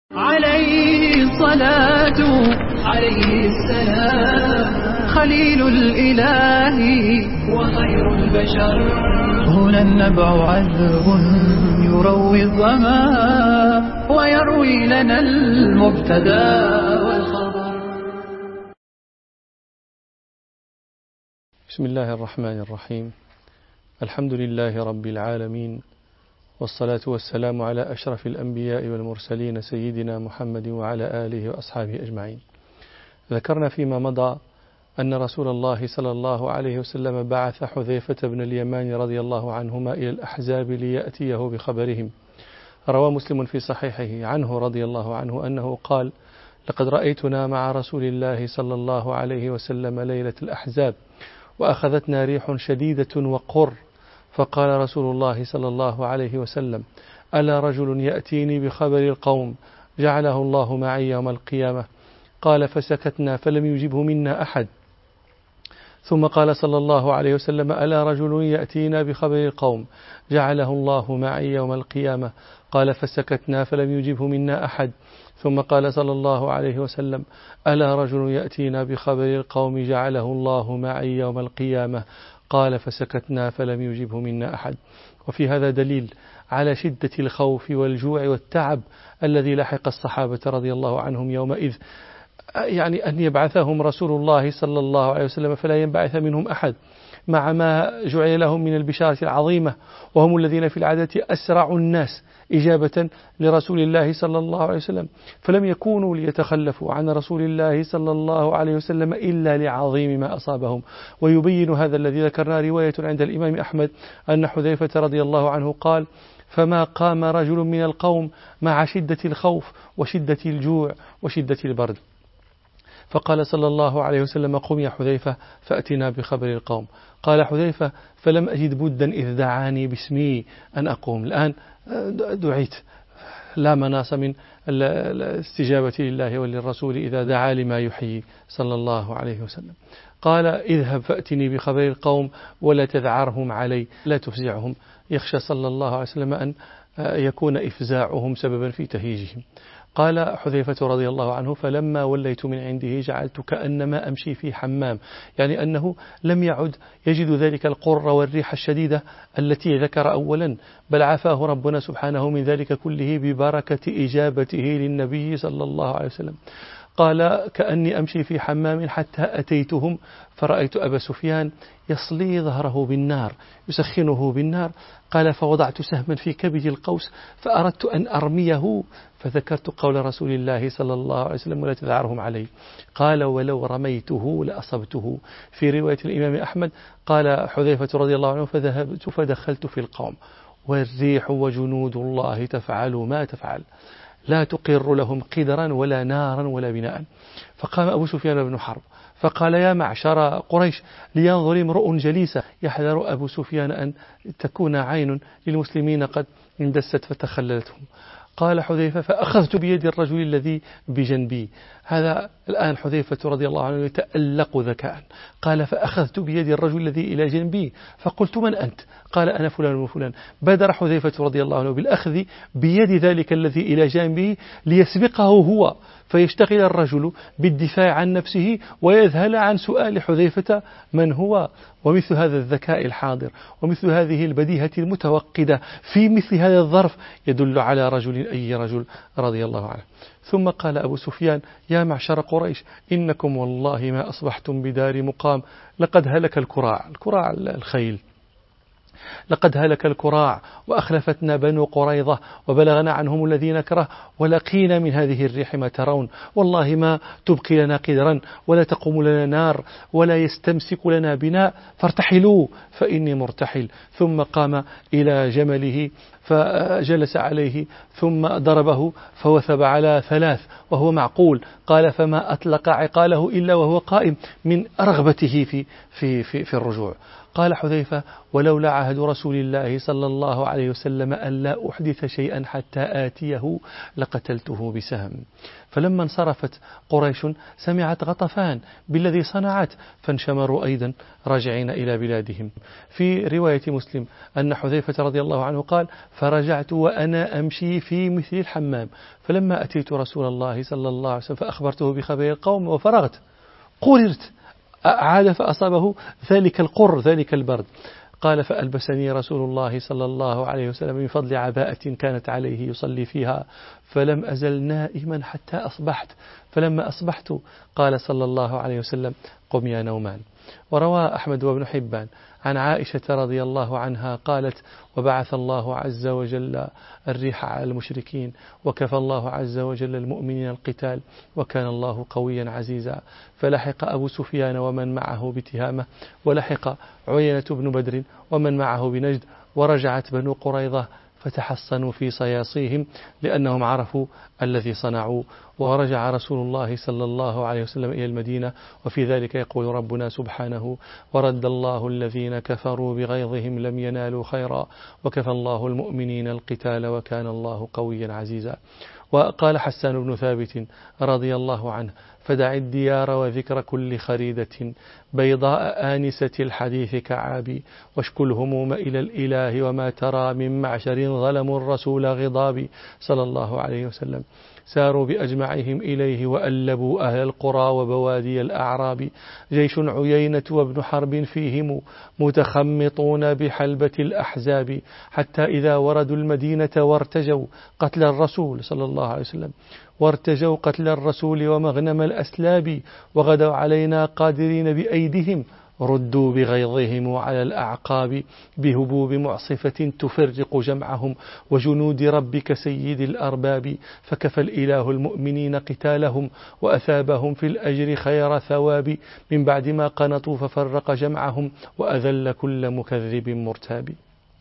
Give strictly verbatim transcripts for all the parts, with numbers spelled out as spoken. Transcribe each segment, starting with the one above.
عليه الصلاة عليه السلام خليل الإله وخير البشر. هنا النبع عذب يروي الظما ويروي لنا المبتدا والخبر. بسم الله الرحمن الرحيم. الحمد لله رب العالمين، والصلاة والسلام على أشرف الأنبياء والمرسلين سيدنا محمد وعلى آله وأصحابه أجمعين. ذكرنا فيما مضى أن رسول الله صلى الله عليه وسلم بعث حذيفة بن اليمان رضي الله عنهما إلى الأحزاب ليأتيه بخبرهم. روى مسلم في صحيحه عنه رضي الله عنه أنه قال: لقد رأيتنا مع رسول الله صلى الله عليه وسلم ليلة الأحزاب وأخذتنا ريح شديدة وقر، فقال رسول الله صلى الله عليه وسلم: ألا رجل يأتيني بخبر القوم جعله الله معي يوم القيامة؟ قال فسكتنا فلم يجبه منا أحد. ثم قال صلى الله عليه وسلم: ألا رجل يأتينا بخبر القوم جعله الله معي يوم القيامة؟ قال فسكتنا فلم يجبه منا أحد. ثم قال صلى الله عليه وسلم: ألا رجل يأتينا بخبر القوم جعله الله معي يوم القيامة؟ قال فسكتنا فلم يجبه منا أحد. وفي هذا دليل على شدة الخوف والجوع والتعب الذي لحق الصحابة رضي الله عنهم يومئذ، يعني أن يبعثهم رسول الله صلى الله عليه وسلم فلا ينبعث منهم أحد، مع ما جعل لهم من البشارة العظيمة، وهم الذين في العادة أسرع الناس إجابة لرسول الله صلى الله عليه وسلم، فلم يكونوا ليتخلفوا عن رسول الله صلى الله عليه وسلم إلا لعظيم ما أصابهم. ويبين هذا الذي ذكرنا رواية عند الإمام أحمد أن حذيفة رضي الله عنه قال: فما قام رجل من القوم مع شدة الخوف وشدة الجوع وشدة البرد. فقال صلى الله عليه وسلم: قم يا حذيفة فأتنا بخبر القوم. قال حذيفة: فلم أجد بدا إذ دعاني باسمي أن أقوم. الآن دعيت، لا مناص من الاستجابة لله وللرسول إذا دعا لما يحيي صلى الله عليه وسلم. قال: اذهب فأتني بخبر القوم ولا تذعرهم علي، لا تفزعهم. يخشى صلى الله عليه وسلم أن يكون إفزاعهم سببا في تهيجهم. قال حذيفة رضي الله عنه: فلما وليت من عنده جعلت كأنما أمشي في حمام، يعني أنه لم يعد يجد ذلك القر والريح الشديدة التي ذكر أولا، بل عافاه ربنا سبحانه من ذلك كله ببركة إجابته للنبي صلى الله عليه وسلم. قال: كأني أمشي في حمام حتى أتيتهم فرأيت أبا سفيان يصلي ظهره بالنار يسخنه بالنار. قال: فوضعت سهما في كبد القوس فأردت أن أرميه، فذكرت قول رسول الله صلى الله عليه وسلم: ولا تذعرهم علي. قال: ولو رميته لأصبته. في رواية الإمام أحمد قال حذيفة رضي الله عنه: فذهبت فدخلت في القوم والريح وجنود الله تفعل ما تفعل، لا تقر لهم قدرا ولا نارا ولا بناء. فقام أبو سفيان بن حرب فقال: يا معشر قريش لينظر امرؤ جليسا. يحذر أبو سفيان أن تكون عين للمسلمين قد اندست فتخللتهم. قال حذيفة: فأخذت بيد الرجل الذي بجنبي. هذا الآن حذيفة رضي الله عنه يتألق ذكاء. قال: فأخذت بيد الرجل الذي إلى جنبي فقلت: من أنت؟ قال: أنا فلان وفلان. بادر حذيفة رضي الله عنه بالأخذ بيد ذلك الذي إلى جنبه ليسبقه هو، فيشتغل الرجل بالدفاع عن نفسه ويذهل عن سؤال حذيفة من هو. ومثل هذا الذكاء الحاضر ومثل هذه البديهة المتوقدة في مثل هذا الظرف يدل على رجل أي رجل رضي الله عنه. ثم قال أبو سفيان: يا معشر قريش إنكم والله ما أصبحتم بدار مقام، لقد هلك الكراع. الكراع الخيل. لقد هلك الكراع وأخلفتنا بنو قريظة وبلغنا عنهم الذي نكره، ولقينا من هذه الريح ما ترون، والله ما تبقي لنا قدرا ولا تقوم لنا نار ولا يستمسك لنا بناء، فارتحلوا فإني مرتحل. ثم قام إلى جمله فجلس عليه ثم ضربه فوثب على ثلاث وهو معقول. قال: فما أطلق عقاله إلا وهو قائم من رغبته في, في, في, في الرجوع. قال حذيفة: ولولا عهد رسول الله صلى الله عليه وسلم ألا أحدث شيئا حتى آتيه لقتلته بسهم. فلما انصرفت قريش سمعت غطفان بالذي صنعت فانشمروا أيضا راجعين إلى بلادهم. في رواية مسلم أن حذيفة رضي الله عنه قال: فرجعت وأنا أمشي في مثل الحمام، فلما أتيت رسول الله صلى الله عليه وسلم فأخبرته بخبر القوم وفرغت قررت، عاد فأصابه ذلك القر ذلك البرد. قال: فألبسني رسول الله صلى الله عليه وسلم من فضل عباءة كانت عليه يصلي فيها، فلم أزل نائما حتى أصبحت، فلما أصبحت قال صلى الله عليه وسلم: قم يا نومان. وروى أحمد وابن حبان عن عائشة رضي الله عنها قالت: وبعث الله عز وجل الريح على المشركين، وكفى الله عز وجل المؤمنين القتال، وكان الله قويا عزيزا. فلحق أبو سفيان ومن معه بتهامة، ولحق عيينة بن بدر ومن معه بنجد، ورجعت بنو قريظة فتحصنوا في صياصيهم لأنهم عرفوا الذي صنعوا. ورجع رسول الله صلى الله عليه وسلم إلى المدينة، وفي ذلك يقول ربنا سبحانه: ورد الله الذين كفروا بغيظهم لم ينالوا خيرا، وكفى الله المؤمنين القتال، وكان الله قويا عزيزا. وقال حسان بن ثابت رضي الله عنه: فدع الديار وذكر كل خريدة بيضاء آنسة الحديث كعابي، واشكو الهموم إلى الإله وما ترى من معشر ظلموا الرسول غضابي صلى الله عليه وسلم. ساروا بأجمعهم إليه وألبوا أهل القرى وبوادي الأعراب، جيش عيينة وابن حرب فيهم متخمطون بحلبة الأحزاب، حتى إذا وردوا المدينة وارتجوا قتل الرسول صلى الله عليه وسلم وارتجوا قتل الرسول ومغنم الأسلاب، وغدوا علينا قادرين بأيدهم ردوا بغيظهم على الأعقاب، بهبوب معصفة تفرق جمعهم وجنود ربك سيد الأرباب، فكفى الإله المؤمنين قتالهم وأثابهم في الأجر خير ثواب، من بعد ما قنطوا ففرق جمعهم وأذل كل مكذب مرتاب.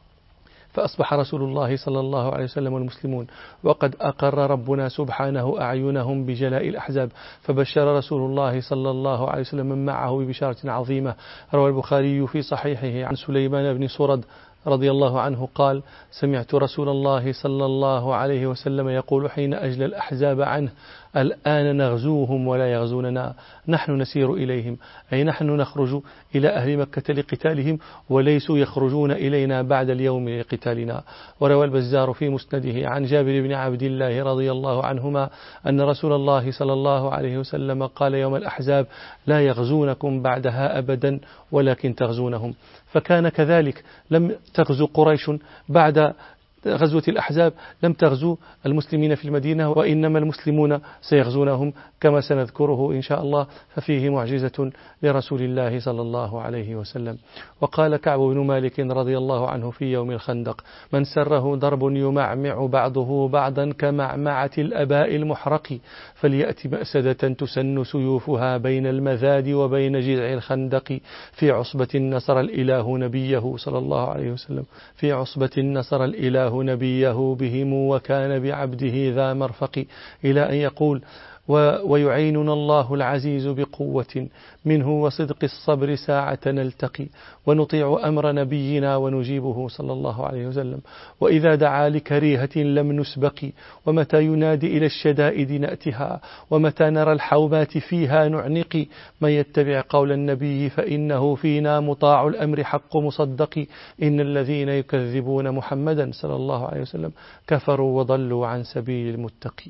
فأصبح رسول الله صلى الله عليه وسلم والمسلمون وقد أقر ربنا سبحانه أعينهم بجلاء الأحزاب، فبشر رسول الله صلى الله عليه وسلم من معه ببشارة عظيمة. روى البخاري في صحيحه عن سليمان بن سرد رضي الله عنه قال: سمعت رسول الله صلى الله عليه وسلم يقول حين أجلى الأحزاب عنه: الآن نغزوهم ولا يغزوننا، نحن نسير إليهم، أي نحن نخرج إلى أهل مكة لقتالهم، وليسوا يخرجون إلينا بعد اليوم لقتالنا. وروى البزار في مسنده عن جابر بن عبد الله رضي الله عنهما أن رسول الله صلى الله عليه وسلم قال يوم الأحزاب: لا يغزونكم بعدها أبدا ولكن تغزونهم. فكان كذلك، لم تغزو قريش بعد غزوة الأحزاب، لم تغزو المسلمين في المدينة، وإنما المسلمون سيغزونهم كما سنذكره إن شاء الله. ففيه معجزة لرسول الله صلى الله عليه وسلم. وقال كعب بن مالك رضي الله عنه في يوم الخندق: من سره ضرب يمعمع بعضه بعضا كمعمعة الأباء المحرق، فليأتي مأسدة تسن سيوفها بين المذاد وبين جذع الخندق، في عصبة نصر الإله نبيه صلى الله عليه وسلم في عصبة نصر الإله نبيه بهم وكان بعبده ذا مرفق، إلى أن يقول: ويعيننا الله العزيز بقوة منه وصدق الصبر ساعة نلتقي، ونطيع أمر نبينا ونجيبه صلى الله عليه وسلم، وإذا دعا لكريهة لم نسبق، ومتى ينادي إلى الشدائد نأتها، ومتى نرى الحومات فيها نعنق، من يتبع قول النبي فإنه فينا مطاع الأمر حق مصدق، إن الذين يكذبون محمدا صلى الله عليه وسلم كفروا وضلوا عن سبيل المتقي.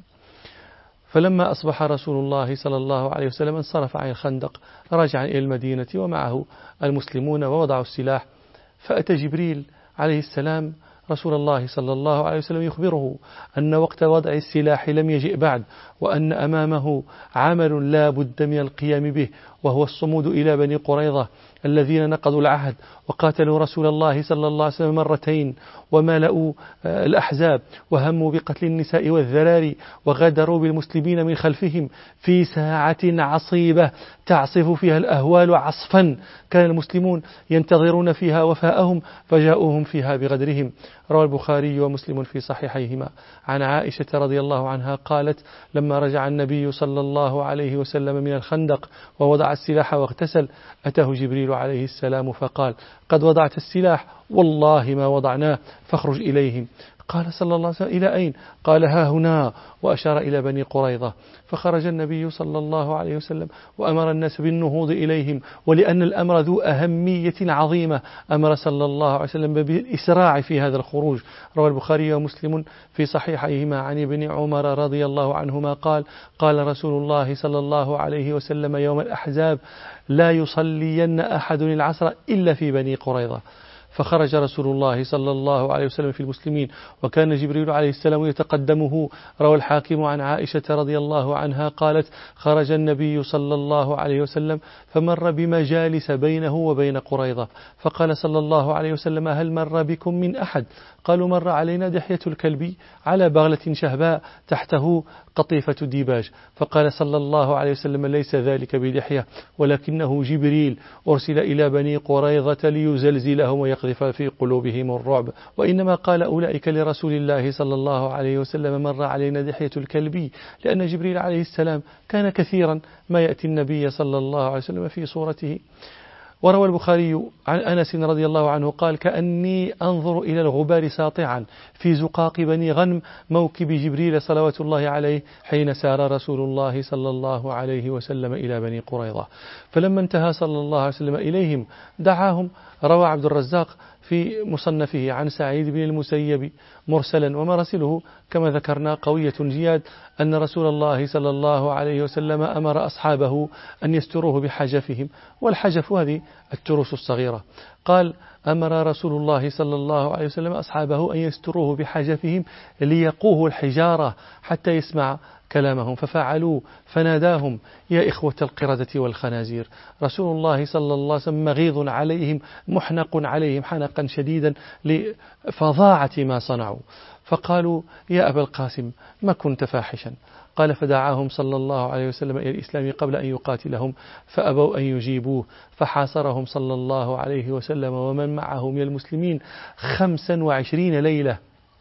فلما أصبح رسول الله صلى الله عليه وسلم انصرف عن الخندق، رجع إلى المدينة ومعه المسلمون ووضعوا السلاح، فأتى جبريل عليه السلام رسول الله صلى الله عليه وسلم يخبره أن وقت وضع السلاح لم يجئ بعد، وأن أمامه عمل لا بد من القيام به، وهو الصمود إلى بني قريظة الذين نقضوا العهد وقاتلوا رسول الله صلى الله عليه وسلم مرتين، وملأوا الأحزاب وهموا بقتل النساء والذراري، وغدروا بالمسلمين من خلفهم في ساعة عصيبة تعصف فيها الأهوال عصفا، كان المسلمون ينتظرون فيها وفاءهم فجاءوهم فيها بغدرهم. روى البخاري ومسلم في صحيحيهما عن عائشة رضي الله عنها قالت: لما رجع النبي صلى الله عليه وسلم من الخندق ووضع وضع السلاح واغتسل أتاه جبريل عليه السلام فقال: قد وضعت السلاح؟ والله ما وضعناه، فاخرج إليهم. قال صلى الله عليه وسلم: إلى أين؟ قال: ها هنا، وأشار إلى بني قريظة. فخرج النبي صلى الله عليه وسلم وأمر الناس بالنهوض إليهم، ولأن الأمر ذو أهمية عظيمة أمر صلى الله عليه وسلم بالإسراع في هذا الخروج. روى البخاري ومسلم في صحيحيهما عن ابن عمر رضي الله عنهما قال: قال رسول الله صلى الله عليه وسلم يوم الأحزاب: لا يصلين أحد العصر إلا في بني قريظة. فخرج رسول الله صلى الله عليه وسلم في المسلمين، وكان جبريل عليه السلام يتقدمه. روى الحاكم عن عائشة رضي الله عنها قالت: خرج النبي صلى الله عليه وسلم فمر بمجالس بينه وبين قريظة، فقال صلى الله عليه وسلم: هل مر بكم من أحد؟ قالوا: مر علينا دحية الكلبي على بغلة شهباء تحته قطيفة ديباج. فقال صلى الله عليه وسلم: ليس ذلك بدحية، ولكنه جبريل أرسل إلى بني قريظة ليزلزلهم ويقذف في قلوبهم الرعب. وإنما قال أولئك لرسول الله صلى الله عليه وسلم: مر علينا دحية الكلبي، لأن جبريل عليه السلام كان كثيرا ما يأتي النبي صلى الله عليه وسلم في صورته. وروى البخاري عن أنس رضي الله عنه قال: كأني أنظر إلى الغبار ساطعا في زقاق بني غنم موكب جبريل صلوات الله عليه حين سار رسول الله صلى الله عليه وسلم إلى بني قريظة. فلما انتهى صلى الله عليه وسلم إليهم دعاهم. روى عبد الرزاق في مصنفه عن سعيد بن المسيب مرسلا، ومرسله كما ذكرنا قوية جياد، أن رسول الله صلى الله عليه وسلم أمر أصحابه أن يستروه بحجفهم، والحجف هذه التروس الصغيرة. قال: أمر رسول الله صلى الله عليه وسلم أصحابه أن يستروه بحجفهم ليقوه الحجارة حتى يسمع كلامهم، ففعلوا، فناداهم: يا إخوة القردة والخنازير. رسول الله صلى الله عليه وسلم مغيظ عليهم محنق عليهم حنقا شديدا لفظاعة ما صنعوا. فقالوا: يا أبا القاسم ما كنت فاحشا؟ قال: فدعاهم صلى الله عليه وسلم إلى الإسلام قبل أن يقاتلهم، فأبوا أن يجيبوه، فحاصرهم صلى الله عليه وسلم ومن معه من المسلمين خمسا وعشرين ليلة.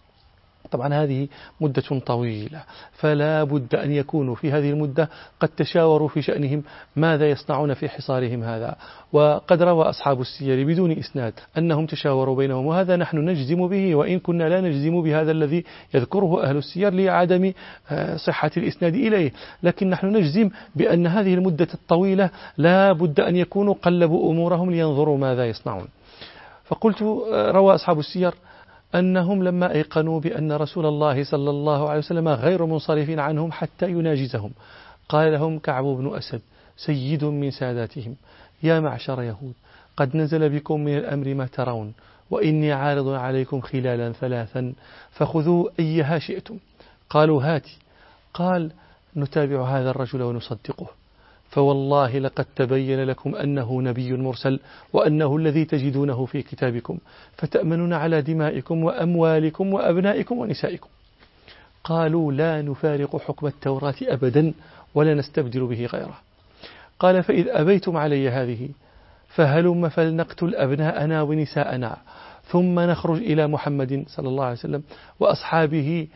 طبعا هذه مدة طويلة، فلا بد أن يكونوا في هذه المدة قد تشاوروا في شأنهم ماذا يصنعون في حصارهم هذا. وقد روى أصحاب السير بدون إسناد أنهم تشاوروا بينهم، وهذا نحن نجزم به، وإن كنا لا نجزم بهذا الذي يذكره أهل السير لعدم صحة الإسناد إليه، لكن نحن نجزم بأن هذه المدة الطويلة لا بد أن يكونوا قلبوا أمورهم لينظروا ماذا يصنعون. فقلت: روى أصحاب السير أنهم لما أيقنوا بأن رسول الله صلى الله عليه وسلم غير منصرف عنهم حتى يناجزهم، قال لهم كعب بن أسد سيد من ساداتهم: يا معشر يهود، قد نزل بكم من الأمر ما ترون، وإني عارض عليكم خلالا ثلاثا فخذوا أيها شئتم. قالوا: هاتي. قال: نتابع هذا الرجل ونصدقه، فوالله لقد تبين لكم أنه نبي مرسل، وأنه الذي تجدونه في كتابكم، فتأمنون على دمائكم وأموالكم وأبنائكم ونسائكم. قالوا: لا نفارق حكم التوراة أبدا ولا نستبدل به غيره. قال: فإذ أبيتم علي هذه فهلم فلنقتل أبناءنا ونساءنا، ثم نخرج إلى محمد صلى الله عليه وسلم وأصحابه،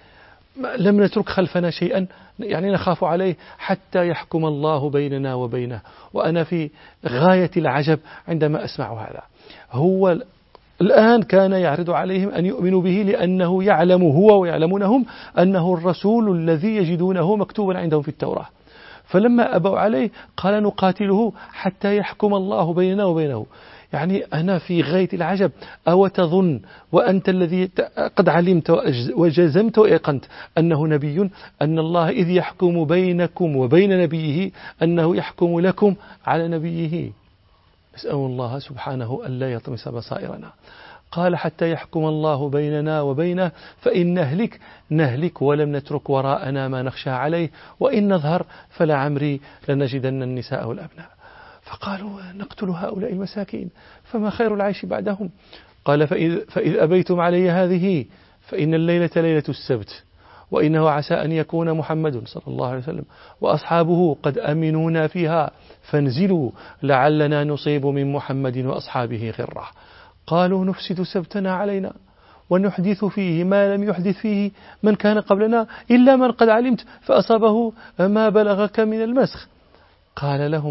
لم نترك خلفنا شيئا يعني نخاف عليه حتى يحكم الله بيننا وبينه. وأنا في غاية العجب عندما أسمع هذا. هو الآن كان يعرض عليهم أن يؤمنوا به لأنه يعلم هو ويعلمونهم أنه الرسول الذي يجدونه مكتوبا عندهم في التوراة. فلما أبوا عليه قال: نقاتله حتى يحكم الله بيننا وبينه. يعني أنا في غاية العجب. أو تظن وأنت الذي قد علمت وجزمت وأيقنت أنه نبي، أن الله إذ يحكم بينكم وبين نبيه أنه يحكم لكم على نبيه؟ نسأل الله سبحانه أن لا يطمس بصائرنا. قال: حتى يحكم الله بيننا وبينه، فإن نهلك نهلك ولم نترك وراءنا ما نخشى عليه، وإن نظهر فلعمري لنجدن النساء والأبناء. فقالوا: نقتل هؤلاء المساكين فما خير العيش بعدهم؟ قال: فإذ, فإذ أبيتم علي هذه فإن الليلة ليلة السبت، وإنه عسى أن يكون محمد صلى الله عليه وسلم وأصحابه قد أمنونا فيها، فانزلوا لعلنا نصيب من محمد وأصحابه غرة. قالوا: نفسد سبتنا علينا ونحدث فيه ما لم يحدث فيه من كان قبلنا، إلا من قد علمت فأصابه ما بلغك من المسخ. قال لهم: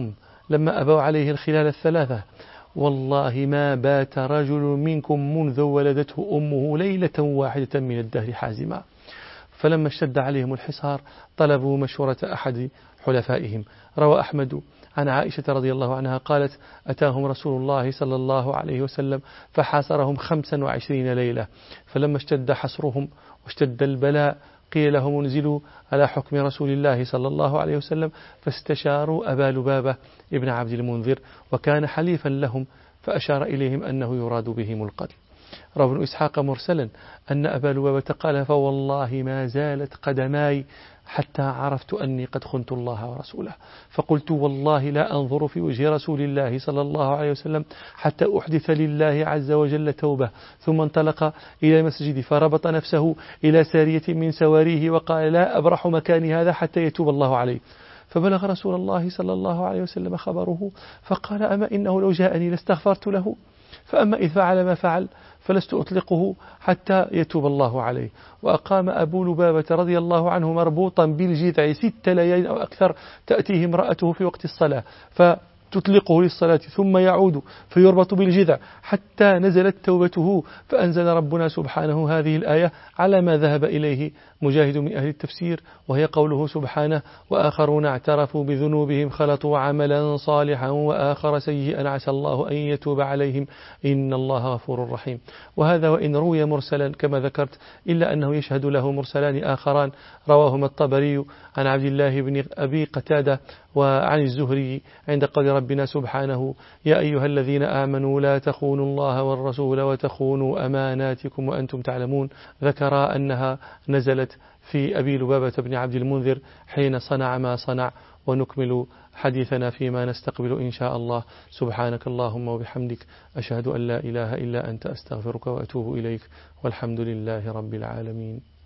لما أبوا عليه الخلال الثلاثة: والله ما بات رجل منكم منذ ولدته أمه ليلة واحدة من الدهر حازما. فلما اشتد عليهم الحصار طلبوا مشورة أحد حلفائهم. روى أحمد عن عائشة رضي الله عنها قالت: أتاهم رسول الله صلى الله عليه وسلم فحاصرهم خمسا وعشرين ليلة، فلما اشتد حصرهم واشتد البلاء قيل لهم انزلوا على حكم رسول الله صلى الله عليه وسلم، فاستشاروا أبا لبابة ابن عبد المنذر وكان حليفا لهم، فأشار إليهم أنه يراد بهم القتل. روى ابن إسحاق مرسلا أن أبا لبابة قال: فوالله ما زالت قدماي حتى عرفت أني قد خنت الله ورسوله، فقلت والله لا أنظر في وجه رسول الله صلى الله عليه وسلم حتى أحدث لله عز وجل توبة. ثم انطلق إلى المسجد فربط نفسه إلى سارية من سواريه وقال: لا أبرح مكاني هذا حتى يتوب الله عليه. فبلغ رسول الله صلى الله عليه وسلم خبره فقال: أما إنه لو جاءني لاستغفرت له، فأما إذ فعل ما فعل فلست أطلقه حتى يتوب الله عليه. وأقام أبو لبابة رضي الله عنه مربوطا بالجذع ست ليال أو أكثر، تأتيه امرأته في وقت الصلاة فتطلقه للصلاة ثم يعود فيربط بالجذع حتى نزلت توبته، فأنزل ربنا سبحانه هذه الآية على ما ذهب إليه مجاهد من أهل التفسير، وهي قوله سبحانه: وآخرون اعترفوا بذنوبهم خلطوا عملا صالحا وآخر سيئا عسى الله أن يتوب عليهم إن الله غفور رحيم. وهذا وإن روي مرسلا كما ذكرت إلا أنه يشهد له مرسلان آخران رواهما الطبري عن عبد الله بن أبي قتادة وعن الزهري عند قول ربنا سبحانه: يا أيها الذين آمنوا لا تخونوا الله والرسول وتخونوا أماناتكم وأنتم تعلمون. ذكر أنها نزلت في أبي لبابة بن عبد المنذر حين صنع ما صنع. ونكمل حديثنا فيما نستقبل إن شاء الله. سبحانك اللهم وبحمدك، أشهد أن لا إله إلا أنت، أستغفرك وأتوب إليك، والحمد لله رب العالمين.